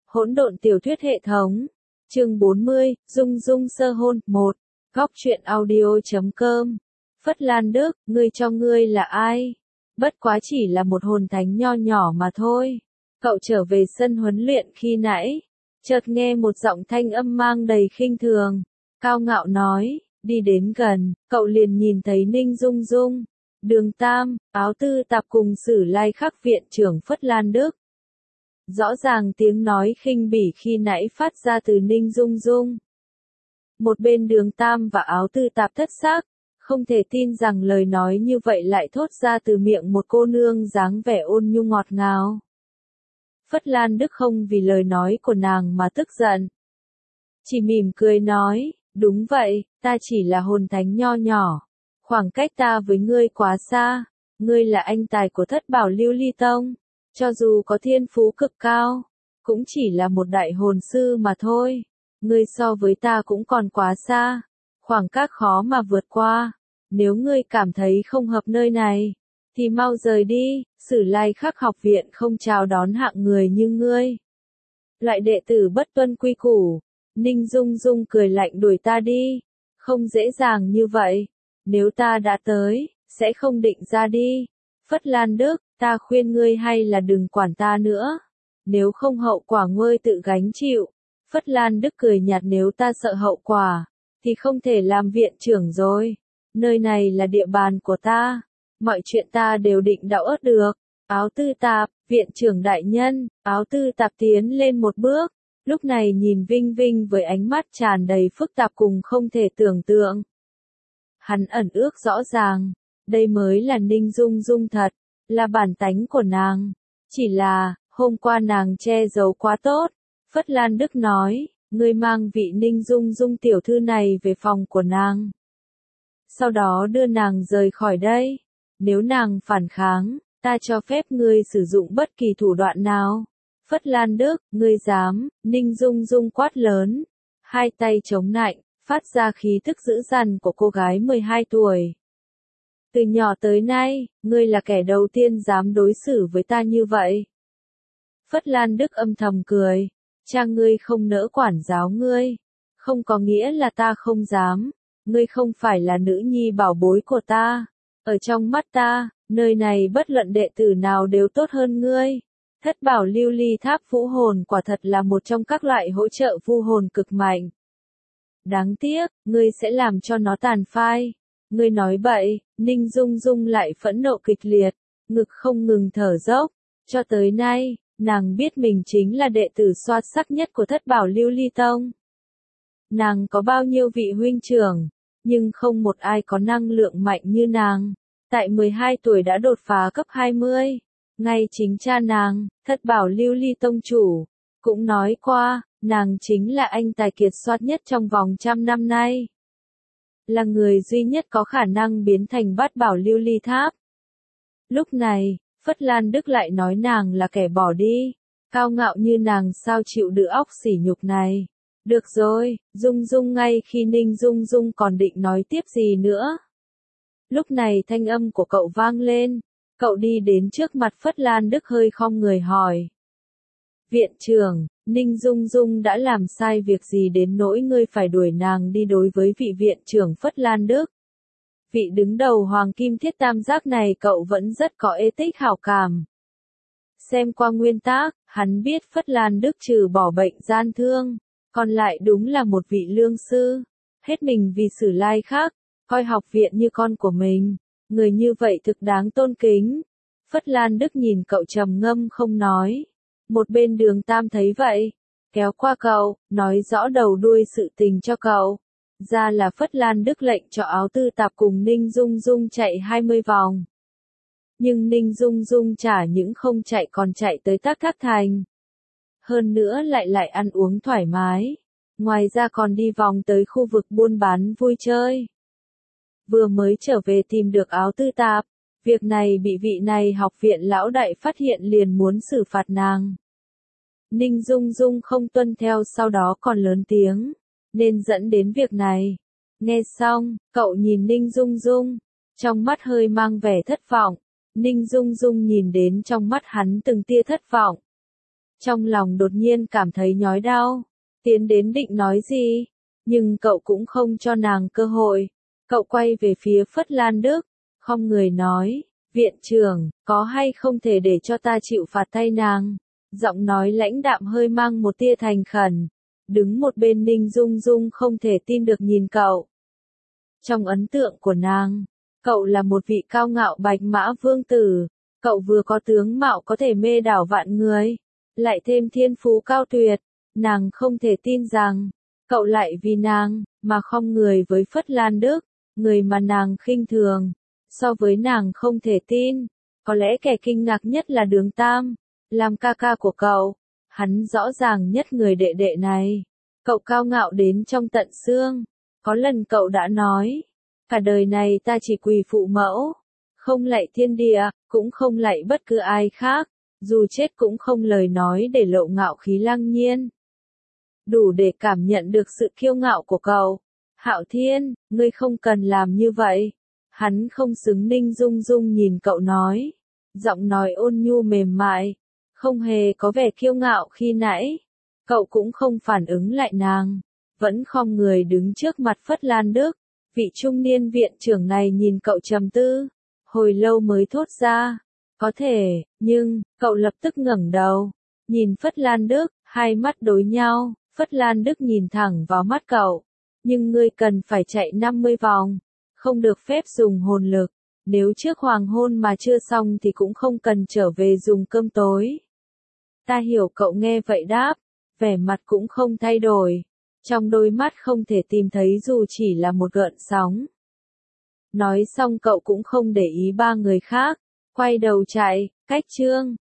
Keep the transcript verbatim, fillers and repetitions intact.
Hỗn độn tiểu thuyết hệ thống. Chương bốn mươi, Dung Dung sơ hôn, một. Góc truyện audio chấm com. Phất Lan Đức, ngươi cho ngươi là ai? Bất quá chỉ là một hồn thánh nho nhỏ mà thôi. Cậu trở về sân huấn luyện khi nãy, chợt nghe một giọng thanh âm mang đầy khinh thường, cao ngạo nói, đi đến gần, cậu liền nhìn thấy Ninh Dung Dung, Đường Tam, Áo Tư Tạp cùng Sử Lai Khắc viện trưởng Phất Lan Đức. Rõ ràng tiếng nói khinh bỉ khi nãy phát ra từ Ninh Dung Dung. Một bên Đường Tam và Áo Tư Tạp thất xác, không thể tin rằng lời nói như vậy lại thốt ra từ miệng một cô nương dáng vẻ ôn nhu ngọt ngào. Phất Lan Đức không vì lời nói của nàng mà tức giận. Chỉ mỉm cười nói, đúng vậy, ta chỉ là hồn thánh nho nhỏ. Khoảng cách ta với ngươi quá xa, ngươi là anh tài của Thất Bảo Lưu Ly Tông. Cho dù có thiên phú cực cao, cũng chỉ là một đại hồn sư mà thôi. Ngươi so với ta cũng còn quá xa, khoảng cách khó mà vượt qua. Nếu ngươi cảm thấy không hợp nơi này, thì mau rời đi, Sử Lai Khắc học viện không chào đón hạng người như ngươi. Loại đệ tử bất tuân quy củ. Ninh Dung Dung cười lạnh đuổi ta đi. Không dễ dàng như vậy. Nếu ta đã tới, sẽ không định ra đi. Phất Lan Đức, ta khuyên ngươi hay là đừng quản ta nữa. Nếu không hậu quả ngươi tự gánh chịu. Phất Lan Đức cười nhạt, nếu ta sợ hậu quả, thì không thể làm viện trưởng rồi. Nơi này là địa bàn của ta. Mọi chuyện ta đều định đạo ớt được. Áo Tư Tạp, viện trưởng đại nhân. Áo Tư Tạp tiến lên một bước. Lúc này nhìn Vinh Vinh với ánh mắt tràn đầy phức tạp cùng không thể tưởng tượng. Hắn ẩn ước rõ ràng. Đây mới là Ninh Dung Dung thật. Là bản tánh của nàng. Chỉ là, hôm qua nàng che giấu quá tốt. Phất Lan Đức nói, ngươi mang vị Ninh Dung Dung tiểu thư này về phòng của nàng. Sau đó đưa nàng rời khỏi đây. Nếu nàng phản kháng, ta cho phép ngươi sử dụng bất kỳ thủ đoạn nào. Phất Lan Đức, ngươi dám, Ninh Dung Dung quát lớn. Hai tay chống nạnh, phát ra khí tức dữ dằn của cô gái mười hai tuổi. Từ nhỏ tới nay, ngươi là kẻ đầu tiên dám đối xử với ta như vậy. Phất Lan Đức âm thầm cười. Cha ngươi không nỡ quản giáo ngươi. Không có nghĩa là ta không dám. Ngươi không phải là nữ nhi bảo bối của ta. Ở trong mắt ta, nơi này bất luận đệ tử nào đều tốt hơn ngươi. Thất Bảo Lưu Ly Tháp Vũ Hồn quả thật là một trong các loại hỗ trợ vu hồn cực mạnh. Đáng tiếc, ngươi sẽ làm cho nó tàn phai. Ngươi nói bậy. Ninh Dung Dung lại phẫn nộ kịch liệt, ngực không ngừng thở dốc. Cho tới nay, nàng biết mình chính là đệ tử xuất sắc nhất của Thất Bảo Lưu Ly Tông. Nàng có bao nhiêu vị huynh trưởng, nhưng không một ai có năng lượng mạnh như nàng. Tại mười hai tuổi đã đột phá cấp hai mươi. Ngay chính cha nàng, Thất Bảo Lưu Ly Tông chủ, cũng nói qua, nàng chính là anh tài kiệt xuất nhất trong vòng trăm năm nay. Là người duy nhất có khả năng biến thành Bát Bảo Lưu Ly Tháp. Lúc này, Phất Lan Đức lại nói nàng là kẻ bỏ đi. Cao ngạo như nàng sao chịu đựng óc sỉ nhục này. Được rồi, Dung Dung ngay khi Ninh Dung Dung còn định nói tiếp gì nữa. Lúc này thanh âm của cậu vang lên. Cậu đi đến trước mặt Phất Lan Đức hơi khom người hỏi. Viện trưởng, Ninh Dung Dung đã làm sai việc gì đến nỗi ngươi phải đuổi nàng đi? Đối với vị viện trưởng Phất Lan Đức, vị đứng đầu Hoàng Kim Thiết Tam Giác này cậu vẫn rất có ê tích hảo cảm. Xem qua nguyên tác, hắn biết Phất Lan Đức trừ bỏ bệnh gian thương, còn lại đúng là một vị lương sư, hết mình vì Sử Lai Khắc, coi học viện như con của mình. Người như vậy thực đáng tôn kính. Phất Lan Đức nhìn cậu trầm ngâm không nói. Một bên Đường Tam thấy vậy, kéo qua cậu, nói rõ đầu đuôi sự tình cho cậu. Ra là Phất Lan Đức lệnh cho Áo Tư Tạp cùng Ninh Dung Dung chạy hai mươi vòng. Nhưng Ninh Dung Dung chả những không chạy còn chạy tới Tắc Thác Thành. Hơn nữa lại lại ăn uống thoải mái. Ngoài ra còn đi vòng tới khu vực buôn bán vui chơi. Vừa mới trở về tìm được Áo Tư Tạp, việc này bị vị này học viện lão đại phát hiện liền muốn xử phạt nàng. Ninh Dung Dung không tuân theo, sau đó còn lớn tiếng, nên dẫn đến việc này. Nghe xong, cậu nhìn Ninh Dung Dung, trong mắt hơi mang vẻ thất vọng. Ninh Dung Dung nhìn đến trong mắt hắn từng tia thất vọng. Trong lòng đột nhiên cảm thấy nhói đau, tiến đến định nói gì, nhưng cậu cũng không cho nàng cơ hội. Cậu quay về phía Phất Lan Đức, khom người nói, viện trưởng, có hay không thể để cho ta chịu phạt thay nàng? Giọng nói lãnh đạm hơi mang một tia thành khẩn. Đứng một bên Ninh Dung Dung không thể tin được nhìn cậu. Trong ấn tượng của nàng, cậu là một vị cao ngạo bạch mã vương tử. Cậu vừa có tướng mạo có thể mê đảo vạn người, lại thêm thiên phú cao tuyệt. Nàng không thể tin rằng, cậu lại vì nàng, mà khom người với Phất Lan Đức, người mà nàng khinh thường. So với nàng không thể tin, có lẽ kẻ kinh ngạc nhất là Đường Tam, làm ca ca của cậu. Hắn rõ ràng nhất người đệ đệ này. Cậu cao ngạo đến trong tận xương. Có lần cậu đã nói, cả đời này ta chỉ quỳ phụ mẫu, không lạy thiên địa, cũng không lạy bất cứ ai khác, dù chết cũng không lời nói để lộ ngạo khí lăng nhiên. Đủ để cảm nhận được sự kiêu ngạo của cậu. Hạo Thiên, ngươi không cần làm như vậy. Hắn không xứng. Ninh Dung Dung nhìn cậu nói, giọng nói ôn nhu mềm mại, không hề có vẻ kiêu ngạo khi nãy. Cậu cũng không phản ứng lại nàng, vẫn khom người đứng trước mặt Phất Lan Đức. Vị trung niên viện trưởng này nhìn cậu trầm tư, hồi lâu mới thốt ra, có thể, nhưng, cậu lập tức ngẩng đầu, nhìn Phất Lan Đức, hai mắt đối nhau. Phất Lan Đức nhìn thẳng vào mắt cậu, nhưng ngươi cần phải chạy năm mươi vòng, không được phép dùng hồn lực, nếu trước hoàng hôn mà chưa xong thì cũng không cần trở về dùng cơm tối. Ta hiểu. Cậu nghe vậy đáp, vẻ mặt cũng không thay đổi, trong đôi mắt không thể tìm thấy dù chỉ là một gợn sóng. Nói xong cậu cũng không để ý ba người khác, quay đầu chạy, cách chương.